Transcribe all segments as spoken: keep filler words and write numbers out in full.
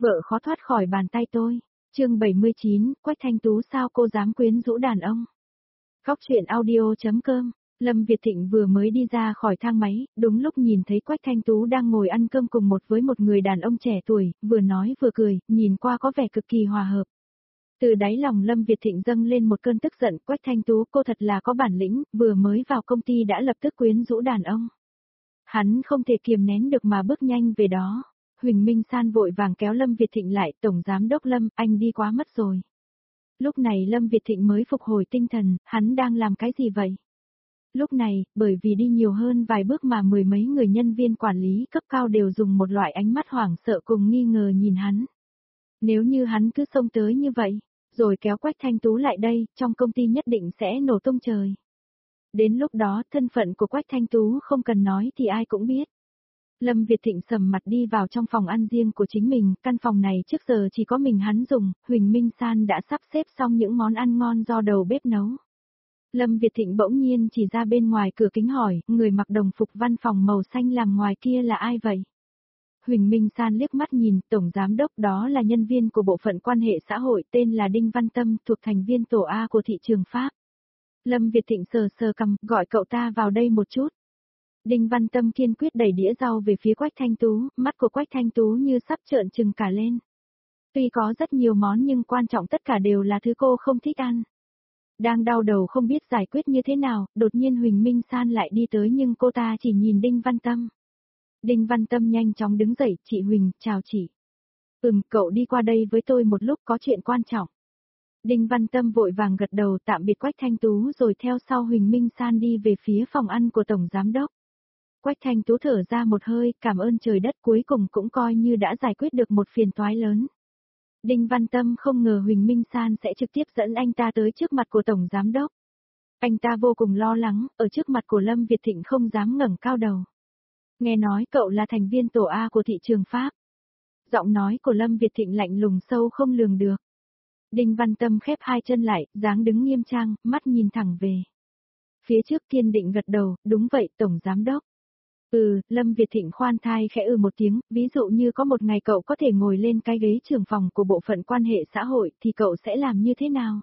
Vợ khó thoát khỏi bàn tay tôi. Chương bảy mươi chín, Quách Thanh Tú sao cô dám quyến rũ đàn ông. Góc truyện audio chấm com. Lâm Việt Thịnh vừa mới đi ra khỏi thang máy, đúng lúc nhìn thấy Quách Thanh Tú đang ngồi ăn cơm cùng một với một người đàn ông trẻ tuổi, vừa nói vừa cười, nhìn qua có vẻ cực kỳ hòa hợp. Từ đáy lòng Lâm Việt Thịnh dâng lên một cơn tức giận, Quách Thanh Tú cô thật là có bản lĩnh, vừa mới vào công ty đã lập tức quyến rũ đàn ông. Hắn không thể kiềm nén được mà bước nhanh về đó. Huỳnh Minh San vội vàng kéo Lâm Việt Thịnh lại, Tổng Giám Đốc Lâm, anh đi quá mất rồi. Lúc này Lâm Việt Thịnh mới phục hồi tinh thần, hắn đang làm cái gì vậy? Lúc này, bởi vì đi nhiều hơn vài bước mà mười mấy người nhân viên quản lý cấp cao đều dùng một loại ánh mắt hoảng sợ cùng nghi ngờ nhìn hắn. Nếu như hắn cứ xông tới như vậy, rồi kéo Quách Thanh Tú lại đây, trong công ty nhất định sẽ nổ tung trời. Đến lúc đó, thân phận của Quách Thanh Tú không cần nói thì ai cũng biết. Lâm Việt Thịnh sầm mặt đi vào trong phòng ăn riêng của chính mình, căn phòng này trước giờ chỉ có mình hắn dùng, Huỳnh Minh San đã sắp xếp xong những món ăn ngon do đầu bếp nấu. Lâm Việt Thịnh bỗng nhiên chỉ ra bên ngoài cửa kính hỏi, người mặc đồng phục văn phòng màu xanh làm ngoài kia là ai vậy? Huỳnh Minh San liếc mắt nhìn, Tổng Giám Đốc đó là nhân viên của bộ phận quan hệ xã hội tên là Đinh Văn Tâm thuộc thành viên tổ A của thị trường Pháp. Lâm Việt Thịnh sờ sờ cằm, gọi cậu ta vào đây một chút. Đinh Văn Tâm kiên quyết đẩy đĩa rau về phía Quách Thanh Tú, mắt của Quách Thanh Tú như sắp trợn trừng cả lên. Tuy có rất nhiều món nhưng quan trọng tất cả đều là thứ cô không thích ăn. Đang đau đầu không biết giải quyết như thế nào, đột nhiên Huỳnh Minh San lại đi tới nhưng cô ta chỉ nhìn Đinh Văn Tâm. Đinh Văn Tâm nhanh chóng đứng dậy, chị Huỳnh, chào chị. Ừm, cậu đi qua đây với tôi một lúc có chuyện quan trọng. Đinh Văn Tâm vội vàng gật đầu tạm biệt Quách Thanh Tú rồi theo sau Huỳnh Minh San đi về phía phòng ăn của Tổng Giám Đốc. Quách Thanh Tú thở ra một hơi, cảm ơn trời đất cuối cùng cũng coi như đã giải quyết được một phiền toái lớn. Đinh Văn Tâm không ngờ Huỳnh Minh San sẽ trực tiếp dẫn anh ta tới trước mặt của Tổng Giám Đốc. Anh ta vô cùng lo lắng, ở trước mặt của Lâm Việt Thịnh không dám ngẩng cao đầu. Nghe nói cậu là thành viên tổ A của thị trường Pháp. Giọng nói của Lâm Việt Thịnh lạnh lùng sâu không lường được. Đinh Văn Tâm khép hai chân lại, dáng đứng nghiêm trang, mắt nhìn thẳng về. Phía trước kiên định gật đầu, đúng vậy Tổng Giám Đốc. Ừ, Lâm Việt Thịnh khoan thai khẽ ừ một tiếng, ví dụ như có một ngày cậu có thể ngồi lên cái ghế trưởng phòng của bộ phận quan hệ xã hội thì cậu sẽ làm như thế nào?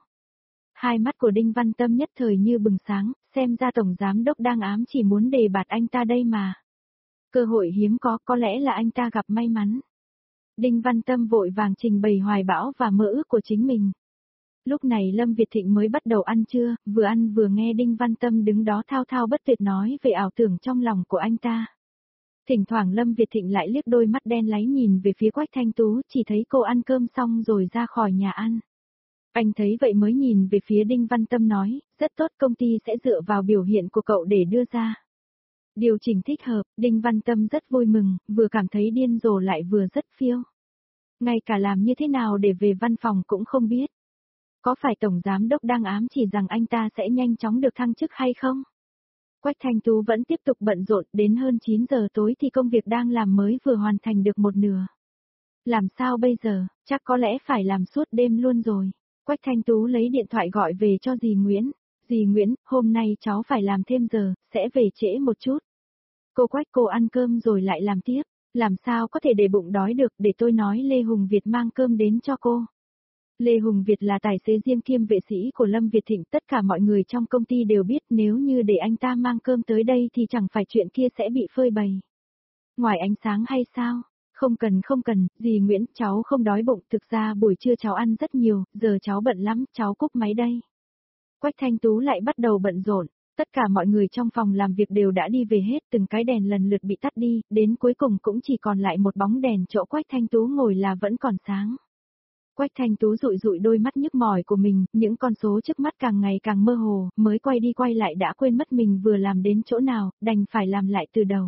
Hai mắt của Đinh Văn Tâm nhất thời như bừng sáng, xem ra Tổng Giám Đốc đang ám chỉ muốn đề bạt anh ta đây mà. Cơ hội hiếm có, có lẽ là anh ta gặp may mắn. Đinh Văn Tâm vội vàng trình bày hoài bão và mơ ước của chính mình. Lúc này Lâm Việt Thịnh mới bắt đầu ăn trưa, vừa ăn vừa nghe Đinh Văn Tâm đứng đó thao thao bất tuyệt nói về ảo tưởng trong lòng của anh ta. Thỉnh thoảng Lâm Việt Thịnh lại liếc đôi mắt đen láy nhìn về phía Quách Thanh Tú, chỉ thấy cô ăn cơm xong rồi ra khỏi nhà ăn. Anh thấy vậy mới nhìn về phía Đinh Văn Tâm nói, rất tốt, công ty sẽ dựa vào biểu hiện của cậu để đưa ra điều chỉnh thích hợp. Đinh Văn Tâm rất vui mừng, vừa cảm thấy điên rồ lại vừa rất phiêu. Ngay cả làm như thế nào để về văn phòng cũng không biết. Có phải Tổng Giám Đốc đang ám chỉ rằng anh ta sẽ nhanh chóng được thăng chức hay không? Quách Thanh Tú vẫn tiếp tục bận rộn, đến hơn chín giờ tối thì công việc đang làm mới vừa hoàn thành được một nửa. Làm sao bây giờ, chắc có lẽ phải làm suốt đêm luôn rồi. Quách Thanh Tú lấy điện thoại gọi về cho dì Nguyễn. Dì Nguyễn, hôm nay cháu phải làm thêm giờ, sẽ về trễ một chút. Cô Quách cô ăn cơm rồi lại làm tiếp, làm sao có thể để bụng đói được, để tôi nói Lê Hùng Việt mang cơm đến cho cô. Lê Hùng Việt là tài xế riêng kiêm vệ sĩ của Lâm Việt Thịnh, tất cả mọi người trong công ty đều biết nếu như để anh ta mang cơm tới đây thì chẳng phải chuyện kia sẽ bị phơi bày. Ngoài ánh sáng hay sao? Không cần không cần, dì Nguyễn, cháu không đói bụng, thực ra buổi trưa cháu ăn rất nhiều, giờ cháu bận lắm, cháu cúp máy đây. Quách Thanh Tú lại bắt đầu bận rộn, tất cả mọi người trong phòng làm việc đều đã đi về hết, từng cái đèn lần lượt bị tắt đi, đến cuối cùng cũng chỉ còn lại một bóng đèn chỗ Quách Thanh Tú ngồi là vẫn còn sáng. Quách Thanh Tú dụi dụi đôi mắt nhức mỏi của mình, những con số trước mắt càng ngày càng mơ hồ, mới quay đi quay lại đã quên mất mình vừa làm đến chỗ nào, đành phải làm lại từ đầu.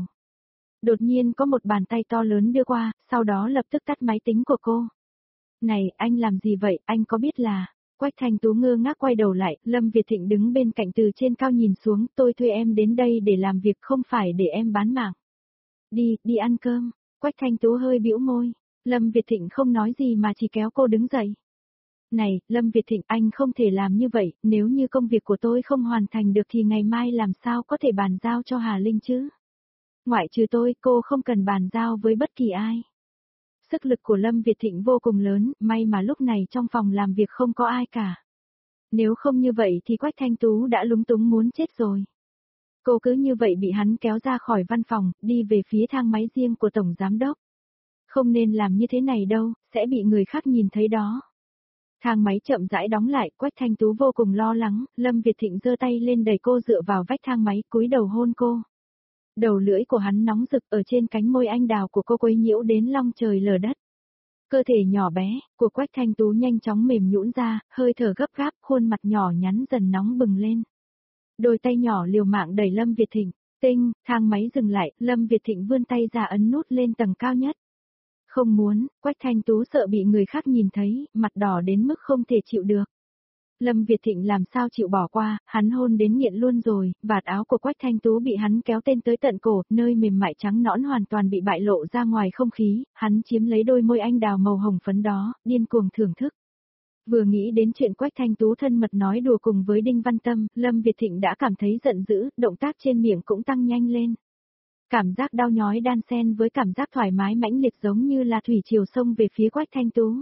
Đột nhiên có một bàn tay to lớn đưa qua, sau đó lập tức tắt máy tính của cô. Này, anh làm gì vậy, anh có biết là... Quách Thanh Tú ngơ ngác quay đầu lại, Lâm Việt Thịnh đứng bên cạnh từ trên cao nhìn xuống, tôi thuê em đến đây để làm việc không phải để em bán mạng. Đi, đi ăn cơm. Quách Thanh Tú hơi bĩu môi. Lâm Việt Thịnh không nói gì mà chỉ kéo cô đứng dậy. Này, Lâm Việt Thịnh, anh không thể làm như vậy, nếu như công việc của tôi không hoàn thành được thì ngày mai làm sao có thể bàn giao cho Hà Linh chứ? Ngoại trừ tôi, cô không cần bàn giao với bất kỳ ai. Sức lực của Lâm Việt Thịnh vô cùng lớn, may mà lúc này trong phòng làm việc không có ai cả. Nếu không như vậy thì Quách Thanh Tú đã lúng túng muốn chết rồi. Cô cứ như vậy bị hắn kéo ra khỏi văn phòng, đi về phía thang máy riêng của Tổng Giám Đốc. Không nên làm như thế này đâu, sẽ bị người khác nhìn thấy đó. Thang máy chậm rãi đóng lại, Quách Thanh Tú vô cùng lo lắng, Lâm Việt Thịnh giơ tay lên đẩy cô dựa vào vách thang máy, cúi đầu hôn cô. Đầu lưỡi của hắn nóng rực ở trên cánh môi anh đào của cô quấy nhiễu đến long trời lở đất. Cơ thể nhỏ bé của Quách Thanh Tú nhanh chóng mềm nhũn ra, hơi thở gấp gáp, khuôn mặt nhỏ nhắn dần nóng bừng lên. Đôi tay nhỏ liều mạng đẩy Lâm Việt Thịnh, tinh, thang máy dừng lại, Lâm Việt Thịnh vươn tay ra ấn nút lên tầng cao nhất. Không muốn, Quách Thanh Tú sợ bị người khác nhìn thấy, mặt đỏ đến mức không thể chịu được. Lâm Việt Thịnh làm sao chịu bỏ qua, hắn hôn đến nghiện luôn rồi, vạt áo của Quách Thanh Tú bị hắn kéo tên tới tận cổ, nơi mềm mại trắng nõn hoàn toàn bị bại lộ ra ngoài không khí, hắn chiếm lấy đôi môi anh đào màu hồng phấn đó, điên cuồng thưởng thức. Vừa nghĩ đến chuyện Quách Thanh Tú thân mật nói đùa cùng với Đinh Văn Tâm, Lâm Việt Thịnh đã cảm thấy giận dữ, động tác trên miệng cũng tăng nhanh lên. Cảm giác đau nhói đan xen với cảm giác thoải mái mãnh liệt giống như là thủy triều sông về phía Quách Thanh Tú.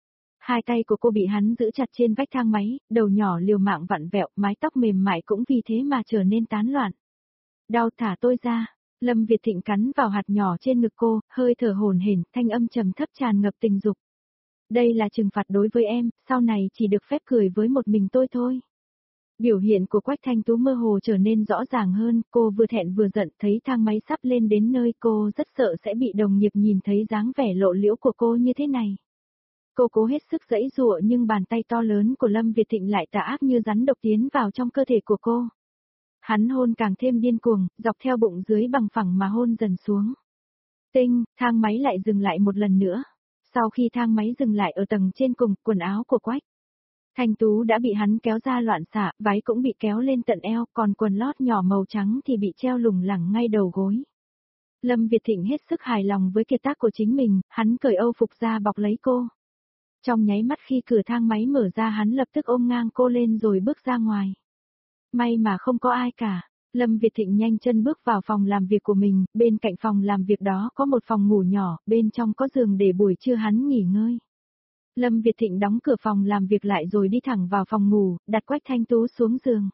Hai tay của cô bị hắn giữ chặt trên vách thang máy, đầu nhỏ liều mạng vặn vẹo, mái tóc mềm mại cũng vì thế mà trở nên tán loạn. Đau, thả tôi ra. Lâm Việt Thịnh cắn vào hạt nhỏ trên ngực cô, hơi thở hổn hển, thanh âm trầm thấp tràn ngập tình dục. Đây là trừng phạt đối với em, sau này chỉ được phép cười với một mình tôi thôi. Biểu hiện của Quách Thanh Tú mơ hồ trở nên rõ ràng hơn, cô vừa thẹn vừa giận, thấy thang máy sắp lên đến nơi, cô rất sợ sẽ bị đồng nghiệp nhìn thấy dáng vẻ lộ liễu của cô như thế này. Cô cố hết sức giãy giụa nhưng bàn tay to lớn của Lâm Việt Thịnh lại tà ác như rắn độc tiến vào trong cơ thể của cô. Hắn hôn càng thêm điên cuồng, dọc theo bụng dưới bằng phẳng mà hôn dần xuống. Tinh, thang máy lại dừng lại một lần nữa. Sau khi thang máy dừng lại ở tầng trên cùng, quần áo của Quách Thanh Tú đã bị hắn kéo ra loạn xạ, váy cũng bị kéo lên tận eo, còn quần lót nhỏ màu trắng thì bị treo lủng lẳng ngay đầu gối. Lâm Việt Thịnh hết sức hài lòng với kiệt tác của chính mình, hắn cởi âu phục ra bọc lấy cô. Trong nháy mắt khi cửa thang máy mở ra hắn lập tức ôm ngang cô lên rồi bước ra ngoài. May mà không có ai cả. Lâm Việt Thịnh nhanh chân bước vào phòng làm việc của mình, bên cạnh phòng làm việc đó có một phòng ngủ nhỏ, bên trong có giường để buổi trưa hắn nghỉ ngơi. Lâm Việt Thịnh đóng cửa phòng làm việc lại rồi đi thẳng vào phòng ngủ, đặt Quách Thanh Tú xuống giường.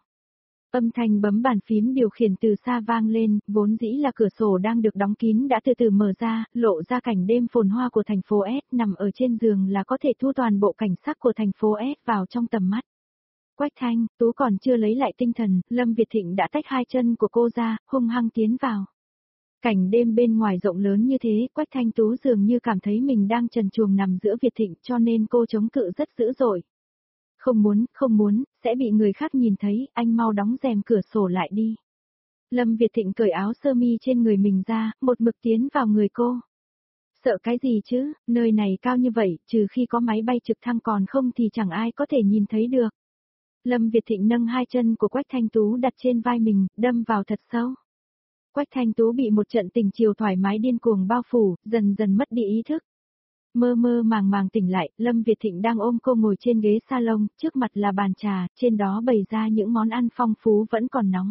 Âm thanh bấm bàn phím điều khiển từ xa vang lên, vốn dĩ là cửa sổ đang được đóng kín đã từ từ mở ra, lộ ra cảnh đêm phồn hoa của thành phố S, nằm ở trên giường là có thể thu toàn bộ cảnh sắc của thành phố S vào trong tầm mắt. Quách Thanh Tú còn chưa lấy lại tinh thần, Lâm Việt Thịnh đã tách hai chân của cô ra, hung hăng tiến vào. Cảnh đêm bên ngoài rộng lớn như thế, Quách Thanh Tú dường như cảm thấy mình đang trần truồng nằm giữa Việt Thịnh cho nên cô chống cự rất dữ dội. Không muốn, không muốn, sẽ bị người khác nhìn thấy, anh mau đóng rèm cửa sổ lại đi. Lâm Việt Thịnh cởi áo sơ mi trên người mình ra, một mực tiến vào người cô. Sợ cái gì chứ, nơi này cao như vậy, trừ khi có máy bay trực thăng còn không thì chẳng ai có thể nhìn thấy được. Lâm Việt Thịnh nâng hai chân của Quách Thanh Tú đặt trên vai mình, đâm vào thật sâu. Quách Thanh Tú bị một trận tình chiều thoải mái điên cuồng bao phủ, dần dần mất đi ý thức. Mơ mơ màng màng tỉnh lại, Lâm Việt Thịnh đang ôm cô ngồi trên ghế salon, trước mặt là bàn trà, trên đó bày ra những món ăn phong phú vẫn còn nóng.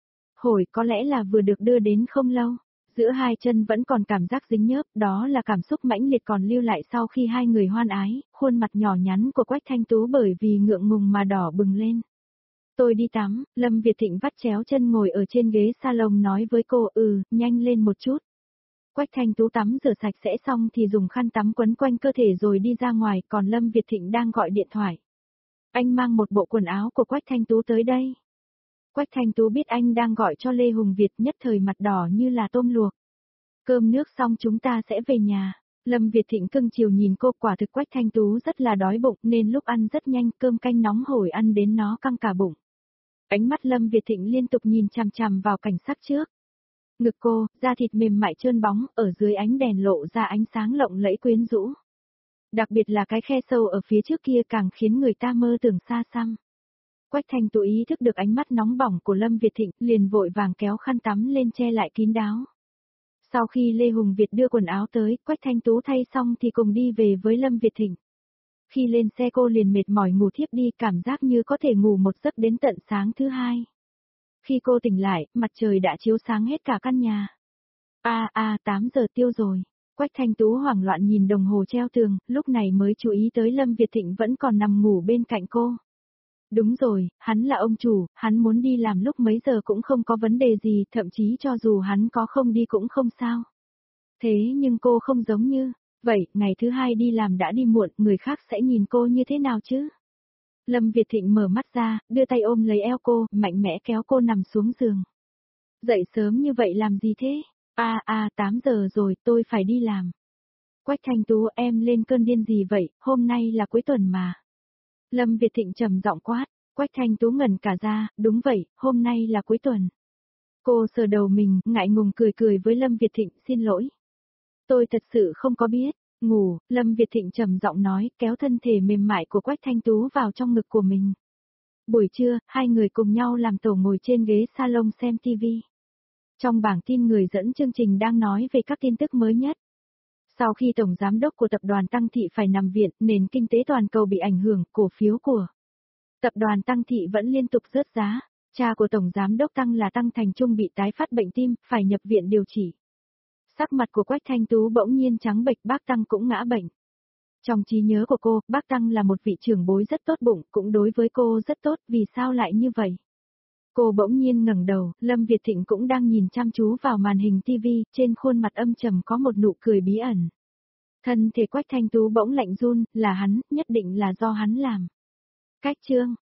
Hổi có lẽ là vừa được đưa đến không lâu, giữa hai chân vẫn còn cảm giác dính nhớp, đó là cảm xúc mãnh liệt còn lưu lại sau khi hai người hoan ái, khuôn mặt nhỏ nhắn của Quách Thanh Tú bởi vì ngượng ngùng mà đỏ bừng lên. Tôi đi tắm, Lâm Việt Thịnh vắt chéo chân ngồi ở trên ghế salon nói với cô, ừ, nhanh lên một chút. Quách Thanh Tú tắm rửa sạch sẽ xong thì dùng khăn tắm quấn quanh cơ thể rồi đi ra ngoài, còn Lâm Việt Thịnh đang gọi điện thoại. Anh mang một bộ quần áo của Quách Thanh Tú tới đây. Quách Thanh Tú biết anh đang gọi cho Lê Hùng Việt, nhất thời mặt đỏ như là tôm luộc. Cơm nước xong chúng ta sẽ về nhà. Lâm Việt Thịnh cưng chiều nhìn cô, quả thực Quách Thanh Tú rất là đói bụng nên lúc ăn rất nhanh, cơm canh nóng hổi ăn đến nó căng cả bụng. Ánh mắt Lâm Việt Thịnh liên tục nhìn chằm chằm vào cảnh sắc trước. Ngực cô, da thịt mềm mại trơn bóng, ở dưới ánh đèn lộ ra ánh sáng lộng lẫy quyến rũ. Đặc biệt là cái khe sâu ở phía trước kia càng khiến người ta mơ tưởng xa xăm. Quách Thanh Tú ý thức được ánh mắt nóng bỏng của Lâm Việt Thịnh, liền vội vàng kéo khăn tắm lên che lại kín đáo. Sau khi Lê Hùng Việt đưa quần áo tới, Quách Thanh Tú thay xong thì cùng đi về với Lâm Việt Thịnh. Khi lên xe cô liền mệt mỏi ngủ thiếp đi, cảm giác như có thể ngủ một giấc đến tận sáng thứ hai. Khi cô tỉnh lại, mặt trời đã chiếu sáng hết cả căn nhà. A a, tám giờ tiêu rồi. Quách Thanh Tú hoảng loạn nhìn đồng hồ treo tường, lúc này mới chú ý tới Lâm Việt Thịnh vẫn còn nằm ngủ bên cạnh cô. Đúng rồi, hắn là ông chủ, hắn muốn đi làm lúc mấy giờ cũng không có vấn đề gì, thậm chí cho dù hắn có không đi cũng không sao. Thế nhưng cô không giống như, vậy, ngày thứ hai đi làm đã đi muộn, người khác sẽ nhìn cô như thế nào chứ? Lâm Việt Thịnh mở mắt ra, đưa tay ôm lấy eo cô, mạnh mẽ kéo cô nằm xuống giường. Dậy sớm như vậy làm gì thế? À à, tám giờ rồi, tôi phải đi làm. Quách Thanh Tú, em lên cơn điên gì vậy, hôm nay là cuối tuần mà. Lâm Việt Thịnh trầm giọng quát, Quách Thanh Tú ngẩn cả ra, đúng vậy, hôm nay là cuối tuần. Cô sờ đầu mình, ngại ngùng cười cười với Lâm Việt Thịnh, xin lỗi. Tôi thật sự không có biết, ngủ, Lâm Việt Thịnh trầm giọng nói, kéo thân thể mềm mại của Quách Thanh Tú vào trong ngực của mình. Buổi trưa, hai người cùng nhau làm tổ ngồi trên ghế salon xem ti vi. Trong bảng tin người dẫn chương trình đang nói về các tin tức mới nhất. Sau khi Tổng Giám đốc của tập đoàn Tăng Thị phải nằm viện, nền kinh tế toàn cầu bị ảnh hưởng, cổ phiếu của tập đoàn Tăng Thị vẫn liên tục rớt giá. Cha của Tổng Giám đốc Tăng là Tăng Thành Trung bị tái phát bệnh tim, phải nhập viện điều trị. Sắc mặt của Quách Thanh Tú bỗng nhiên trắng bệch, bác Tăng cũng ngã bệnh. Trong trí nhớ của cô, bác Tăng là một vị trưởng bối rất tốt bụng, cũng đối với cô rất tốt, vì sao lại như vậy? Cô bỗng nhiên ngẩng đầu, Lâm Việt Thịnh cũng đang nhìn chăm chú vào màn hình ti vi, trên khuôn mặt âm trầm có một nụ cười bí ẩn. Thân thể Quách Thanh Tú bỗng lạnh run, là hắn, nhất định là do hắn làm. Cách chương